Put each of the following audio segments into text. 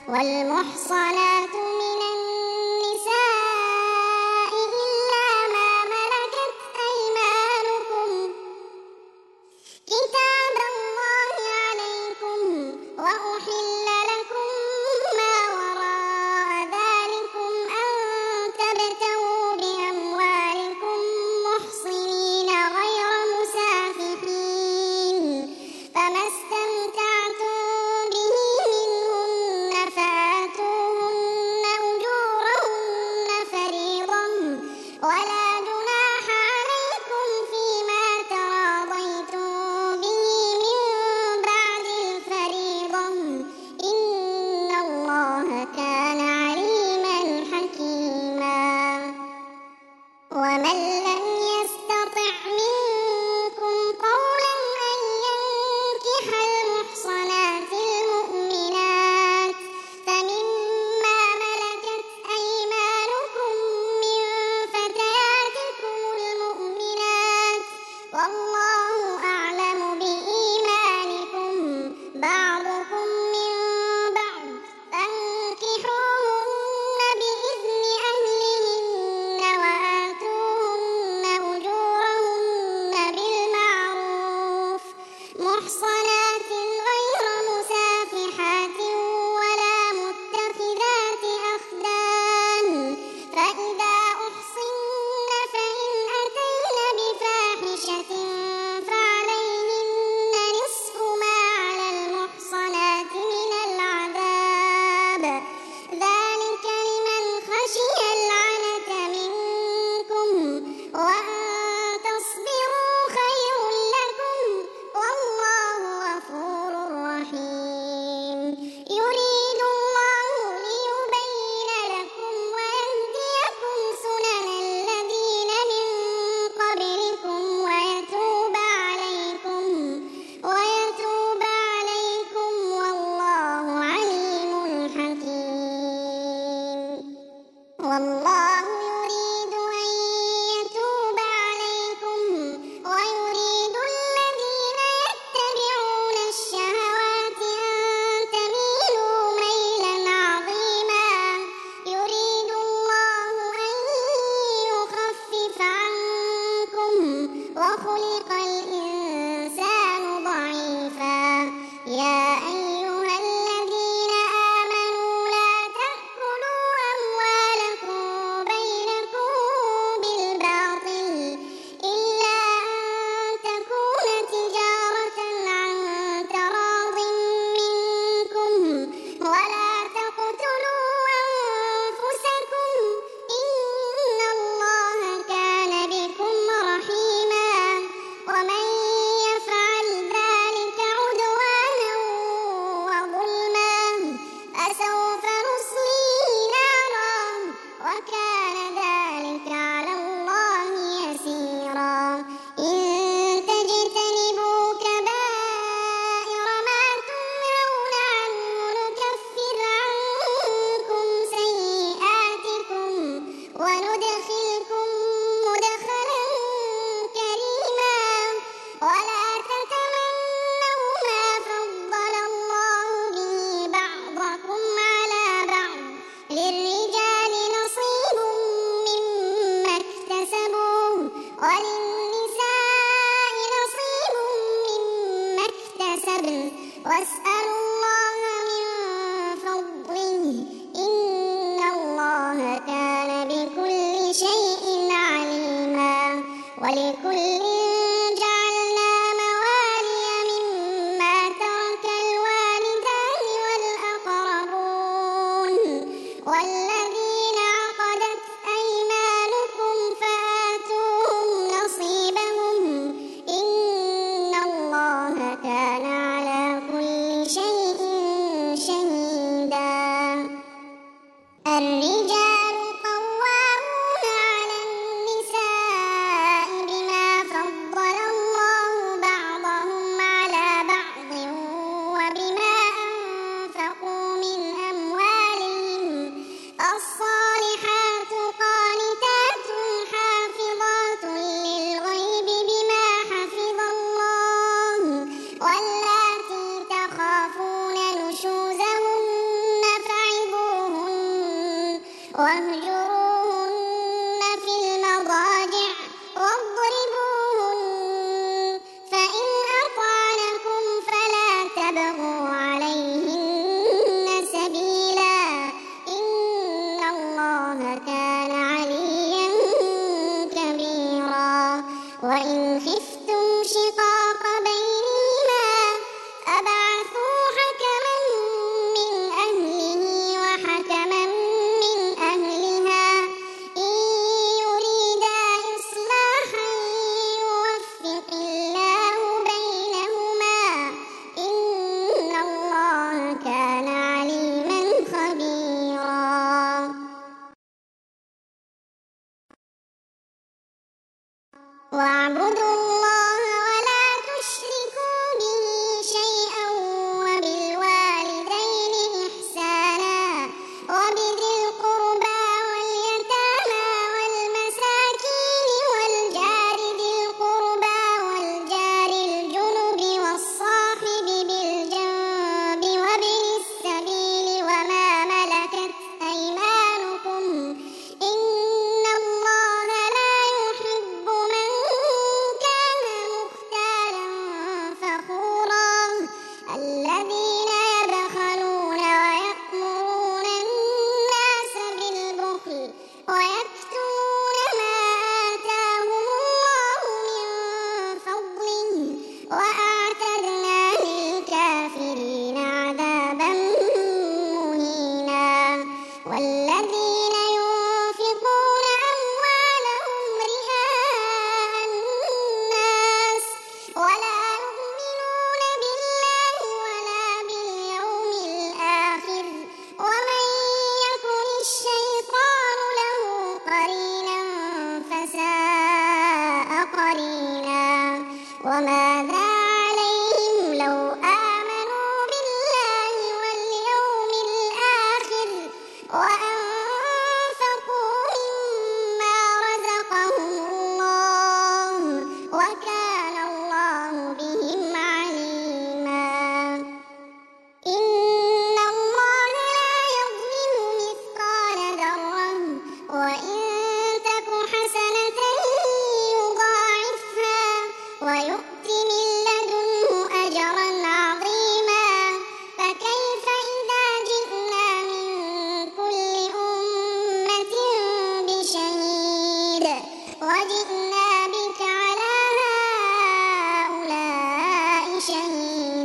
والمحصنات من النساء إلا ما ملكت أيمانكم كتاب الله عليكم وأحل لكم ما وراء ذلكم أن تبتغوا بأموالكم محصنين غير مسافحين فما استمتعتم به منهن فآتوهن أجورهن فريضة ولا جناح عليكم فيما تراضيتم به من بعد الفريضة إن الله كان عليما حكيما ومن لم يستطع منكم قولا أن ينكح المحصنات المؤمنات فمما ملكت أيمانكم من فتياتكم المؤمنات والله أعلم بإيمانكم بعضكم من بعض فانكحوهن بإذن أهلهن وآتوهن أجورهن بالمعروف محصنات غير مسافحات ولا متخذات أخدان فإذا أحصن فإن أتين بفاحشة فعليهن نصف ما على المحصنات من العذاب ذلك لمن خشي العنة منكم وأن تصبروا خير لكم والله غفور رحيم يريد الله ليبين لكم ويهديكم سنن الذين من قبلكم ويتوب عليكم والله عليم حكيم والله يريد أن يتوب عليكم ويريد الذين يتبعون الشهوات أن تميلوا ميلا عظيما يريد الله أن يخفف عنكم وخلق الإنسان ضعيفا يا أيها الذين آمنوا لا تأكلوا أموالكم بينكم بالباطل إلا أن تكون تجارة عن تراض منكم ولا تقتلوا أنفسكم إن الله كان بكم رحيما ومن يفعل ذلك عدوانا وظلما فسوف نصليه نارا وكان ذلك على الله يسيرا إن تجتنبوا كبائر ما تنهون عنه نكفر عنكم سيئاتكم وندخلكم مدخلا كريما ولا تتمنوا ما فضل الله به بعضكم على بعض للرجال نصيب مما اكتسبوا وللنساء نصيب مما اكتسبن واسألوا الله من فضله إن الله كان بكل شيء عليما ولكل جعلنا موالي مما ترك الوالدان والأقربون والذين عقدت أيمانكم فآتوهم نصيبهم إن الله كان على كل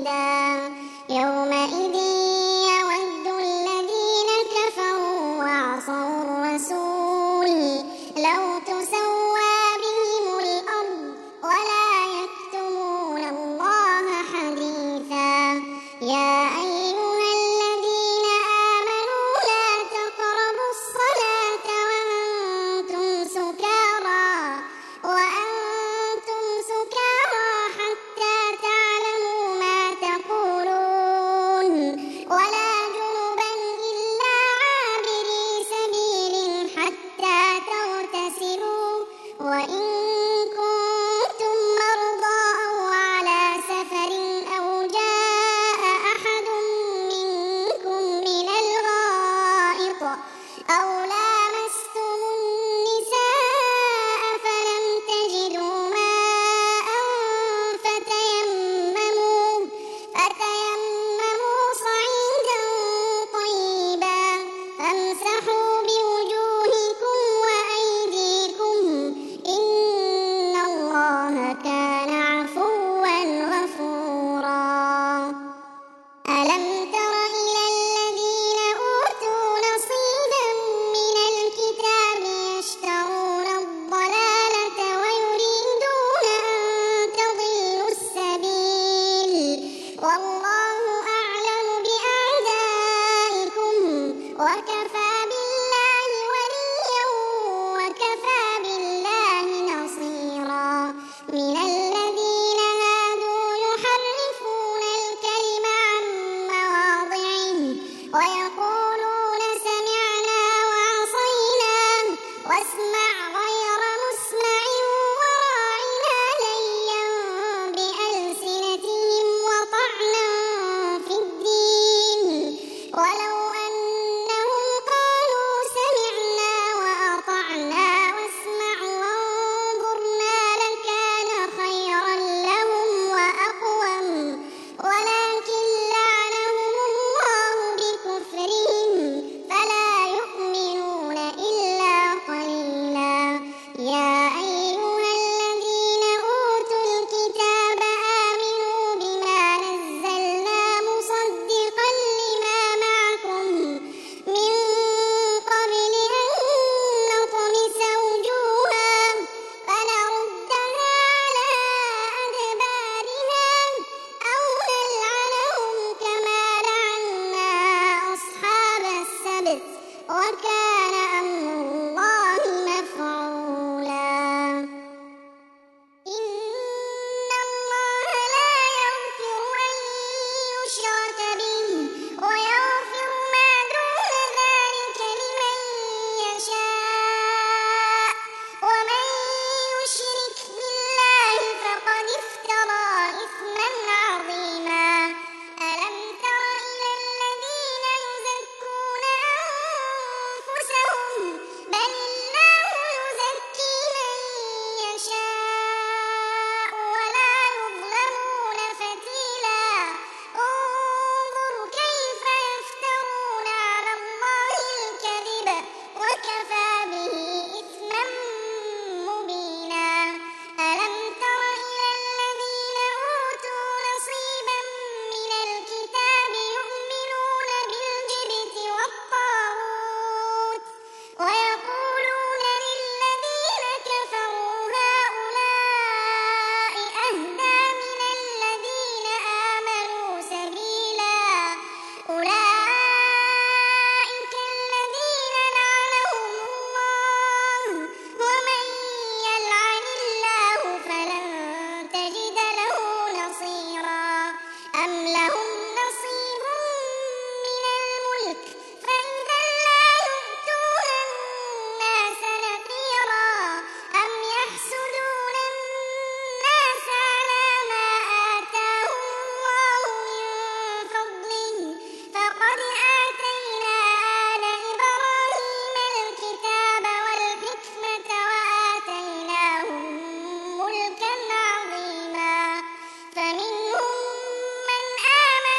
شهيدا يومئذ يود الذين كفروا وعصوا الرسول لو تسوى بهم الأرض ولا يكتمون الله حديثا يا أيها الذين آمنوا لا تقربوا الصلاة وأنتم سكارى حتى تعلموا ما تقولون ولا جنبا إلا عابري سبيل حتى تغتسلوا وإن كنتم مرضى أو على سفر أو جاء أحد منكم من الغائط أو لامستم النساء فلم تجدوا ماء فتيمموا صعيدا طيبا فامسحوا بوجوهكم وأيديكم إن الله كان عفوا غفورا ألم تر إلى الذين أوتوا نصيبا من الكتاب يشترون الضلالة ويريدون أن تضلوا السبيل والله أعلم بأعدائكم وكفى بالله وليا وكفى بالله نصيرا من الذين هادوا يحرفون الكلم عن مواضعه ويقولون سمعنا وعصينا واسمع غير مسمع وراعنا ليا بألسنتهم وطعنا في الدين ولو أنهم قالوا سمعنا وأطعنا واسمع وانظرنا لكان خيرا لهم وأقوم ولكن لعنهم الله بكفرهم فلا يؤمنون إلا قليلا يا أيها الذين أوتوا الكتاب آمنوا بما نزلنا مصدقا لما معكم من قبل أن نطمس وجوها فنردها على أدبارها أو نلعنهم كما لعنا أصحاب السبت وكان أمر الله مفعولا إن الله لا يغفر أن يشرك به ويغفر ما دون ذلك لمن يشاء ومن يشرك بالله فقد افترى إثما عظيما ألم تر إلى الذين يزكون أنفسهم بل الله يزكي من يشاء ولا يظلمون فتيلا انظر كيف يفترون على الله الكذب وكفى به إثما مبينا ألم تر إلى الذين أوتوا نصيبا من الكتاب يؤمنون بالجبت والطاغوت ويقولون للذين كفروا هؤلاء أهدى من الذين آمنوا سبيلا أولئك الذين لعنهم الله ومن يلعن الله فلن تجد له نصيرا أم لهم نصيب من الملك فإذا لا يؤتون الناس نقيرا أم يحسدون الناس على ما آتاهم الله من فضله فقد آتينا آل إبراهيم الكتاب والحكمة وآتيناهم ملكا عظيما فمنهم من آمن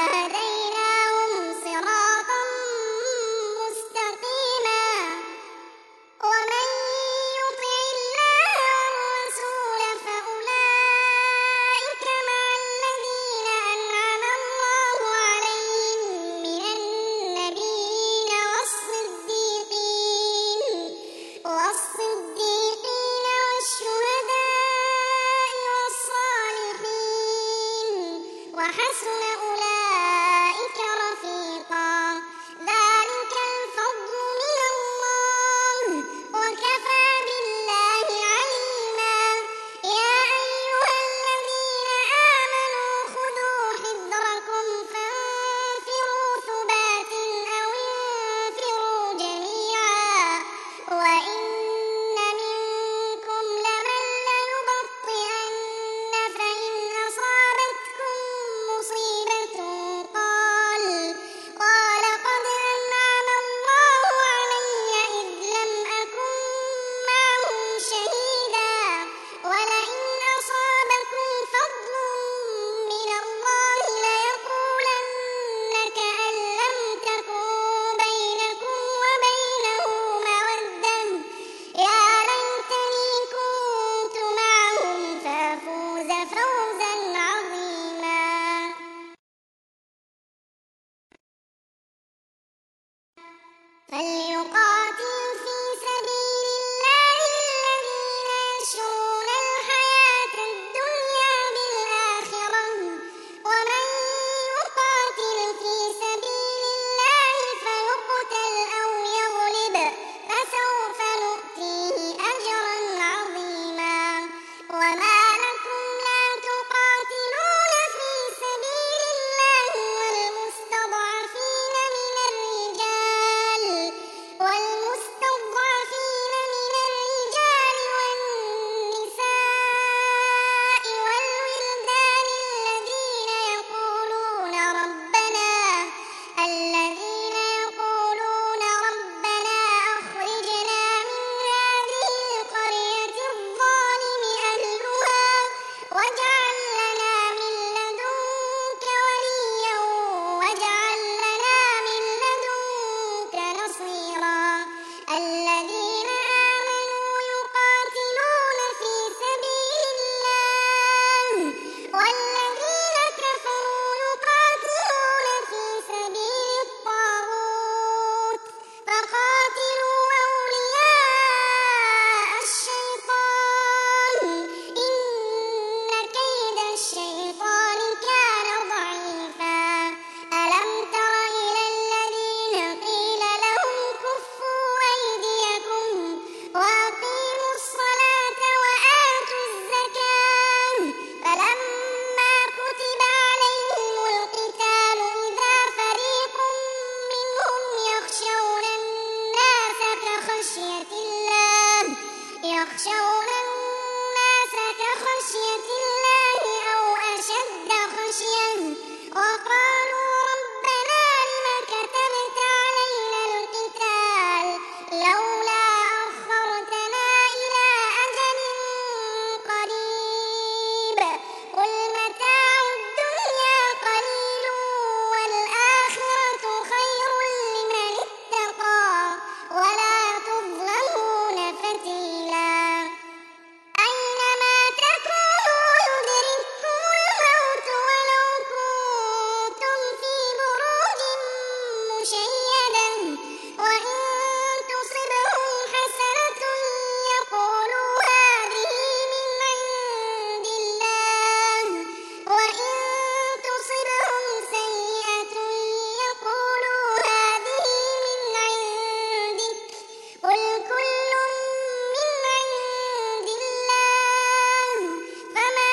وهديناهم صراطا مستقيما ومن يطع الله والرسول فأولئك مع الذين أنعم الله عليهم من النبيين والصديقين والشهداء والصالحين وحسن أولئك رفيقا ذلك الفضل من الله وكفى بالله عليما يا أيها الذين آمنوا خذوا حذركم فانفروا ثبات أو انفروا جميعا وإن منكم لمن ليبطئن فإن أصابتكم مصيبة قال قد أنعم الله علي إذ لم أكن معهم شهيدا ولئن أصابكم فضل من الله ليقولن كأن لم تكن بينكم وبينه مودة يا ليتني كنت معهم فأفوز فوزا عظيما فليقاتل في سبيل الله الذين يشرون الحياة الدنيا بالآخرة ومن يقاتل في سبيل الله فيقتل أو يغلب فسوف نؤتيه أجرا عظيما وما لكم لا تقاتلون في سبيل الله والمستضعفين من الرجال والنساء والولدان الذين يقولون ربنا أخرجنا من هذه القرية الظالم أهلها واجعل لنا من لدنك وليا واجعل لنا من لدنك نصيرا الذين آمنوا يقاتلون في سبيل الله والذين كفروا يقاتلون في سبيل الطاغوت فقاتلوا أولياء الشيطان إن كيد الشيطان كان ضعيفا ألم تر إلى الذين قيل لهم كفوا أيديكم وأقيموا الصلاة وآتوا الزكاة فلما كتب عليهم القتال إذا فريق منهم يخشون الناس كخشية الله أو أشد خشية وقالوا ربنا لم كتبت علينا القتال لولا أخرتنا إلى أجل قريب قل متاع الدنيا قليل والآخرة خير لمن اتقى ولا تظلمون فتيلا أينما تكونوا يدرككم الموت ولو كنتم في بروج مشيدة وإن تصبهم حسنة يقولوا هذه من عند الله وإن تصبهم سيئة يقولوا هذه من عندك قل كل من عند الله فما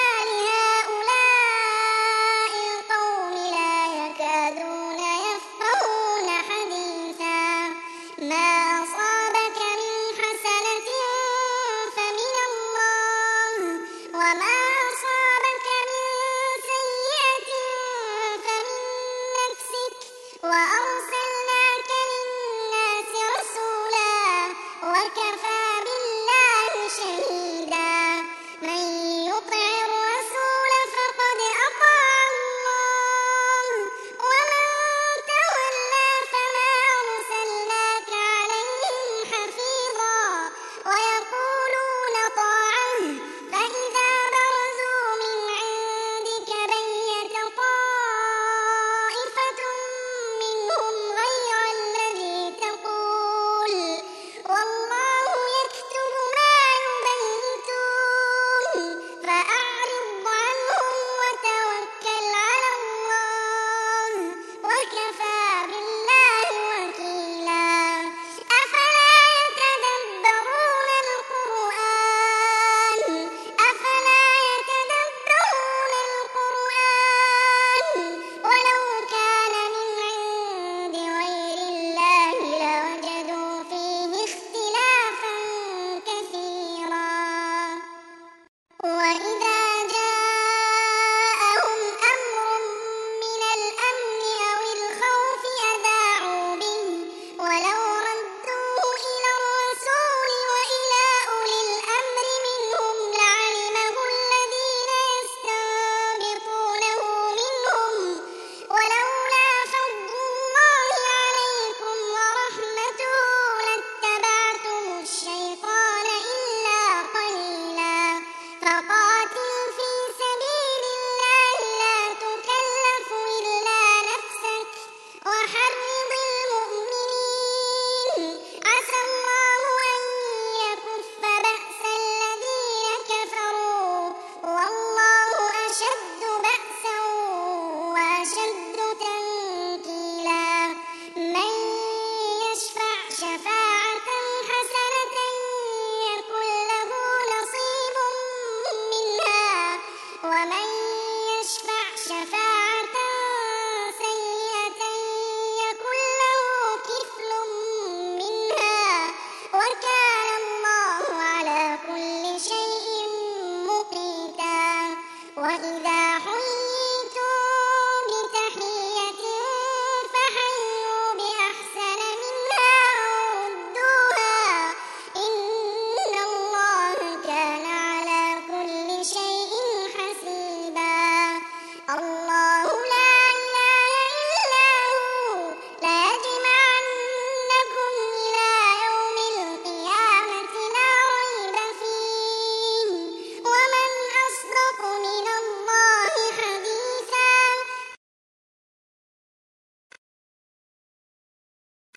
لهؤلاء القوم لا يكادون يفقهون حديثا ما أصابك من حسنة فمن الله وما أصابك من سيئة فمن نفسك وأرسلناك للناس رسولا وكفى بالله شهيدا من يطع الرسول فقد أطاع الله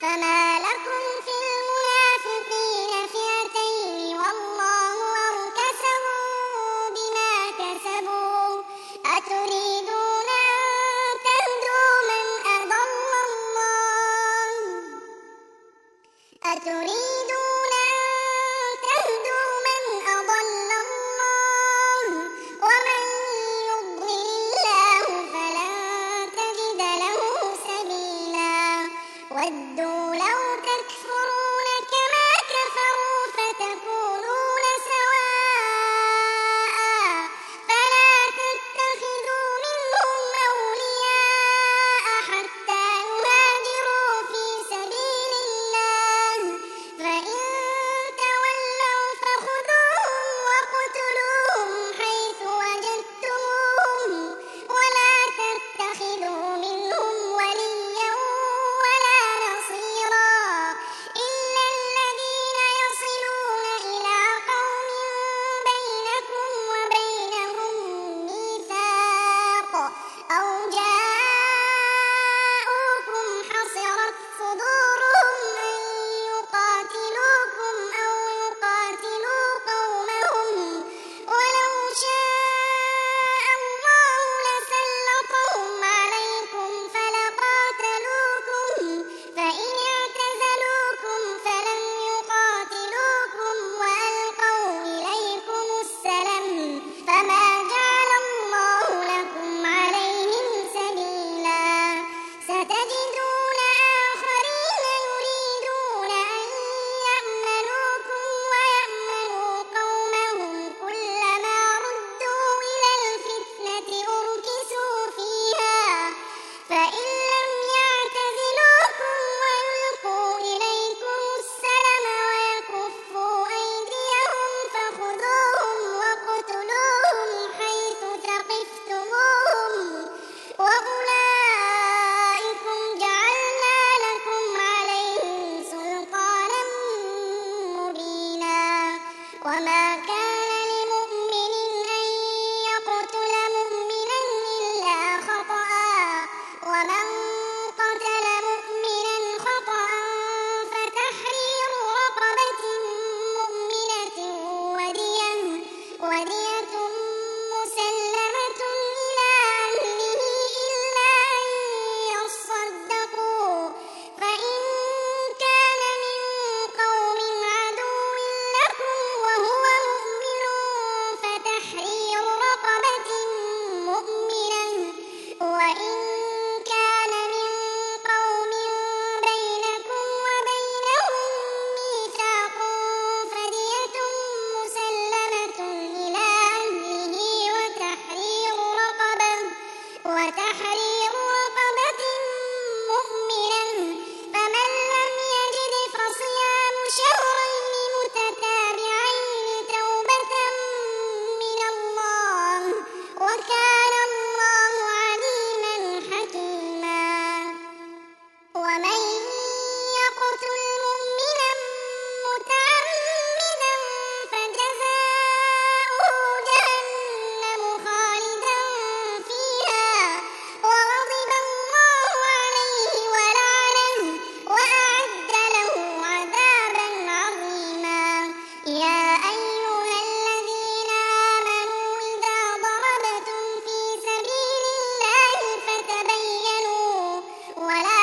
فما لكم في المنافقين فئتين والله أركسهم بما كسبوا أتريدون أن تهدوا من أضل الله ومن يضلل الله فلن تجد له سبيلا ودوا لو تكفرون كما كفروا فتكونون سواء فلا تتخذوا منهم أولياء حتى يهاجروا في سبيل الله فإن تولوا فخذوهم واقتلوهم حيث وجدتموهم ولا تتخذوا منهم وليا ولا نصيرا إلا الذين يصلون إلى قوم بينكم وبينهم ميثاق أو جاءوكم حصرت صدورهم أن يقاتلوكم أو يقاتلوا قومهم ولو شاء الله لسلطهم عليكم فلقاتلوكم فإن اعتزلوكم فلم يقاتلوكم وألقوا إليكم السلم فما جعل الله لكم عليهم سبيلا ستجدون آخرين يريدون أن يأمنوكم ويأمنوا قومهم كلما ردوا إلى الفتنة أركسوا فيها فإن لم يعتزلوكم ويلقوا إليكم السلم ويكفوا أيديهم فخذوهم واقتلوهم حيث ثقفتموهم وأولئكم جعلنا لكم عليهم سلطانا مبينا وما كان لمؤمن أن يقتل مؤمنا إلا خطأ ومن قتل مؤمنا خطأ فتحرير رقبة مؤمنة ودية مسلمة إلى أهله إلا أن يصدقوا فإن كان من قوم عدو لكم وهو مؤمن فتحرير رقبة مؤمنة وإن كان من قوم بينكم وبينهم ميثاق فدية مسلمة إلى أهله وتحرير رقبة مؤمنة فمن لم يجد فصيام شهرين متتابعين توبة من الله وكان الله عليما حكيما ومن يقتل مؤمنا متعمدا فجزاؤه جهنم خالدا فيها وغضب الله عليه ولعنه وأعد له عذابا عظيما يا أيها الذين آمنوا إذا ضربتم في سبيل الله فتبينوا ولا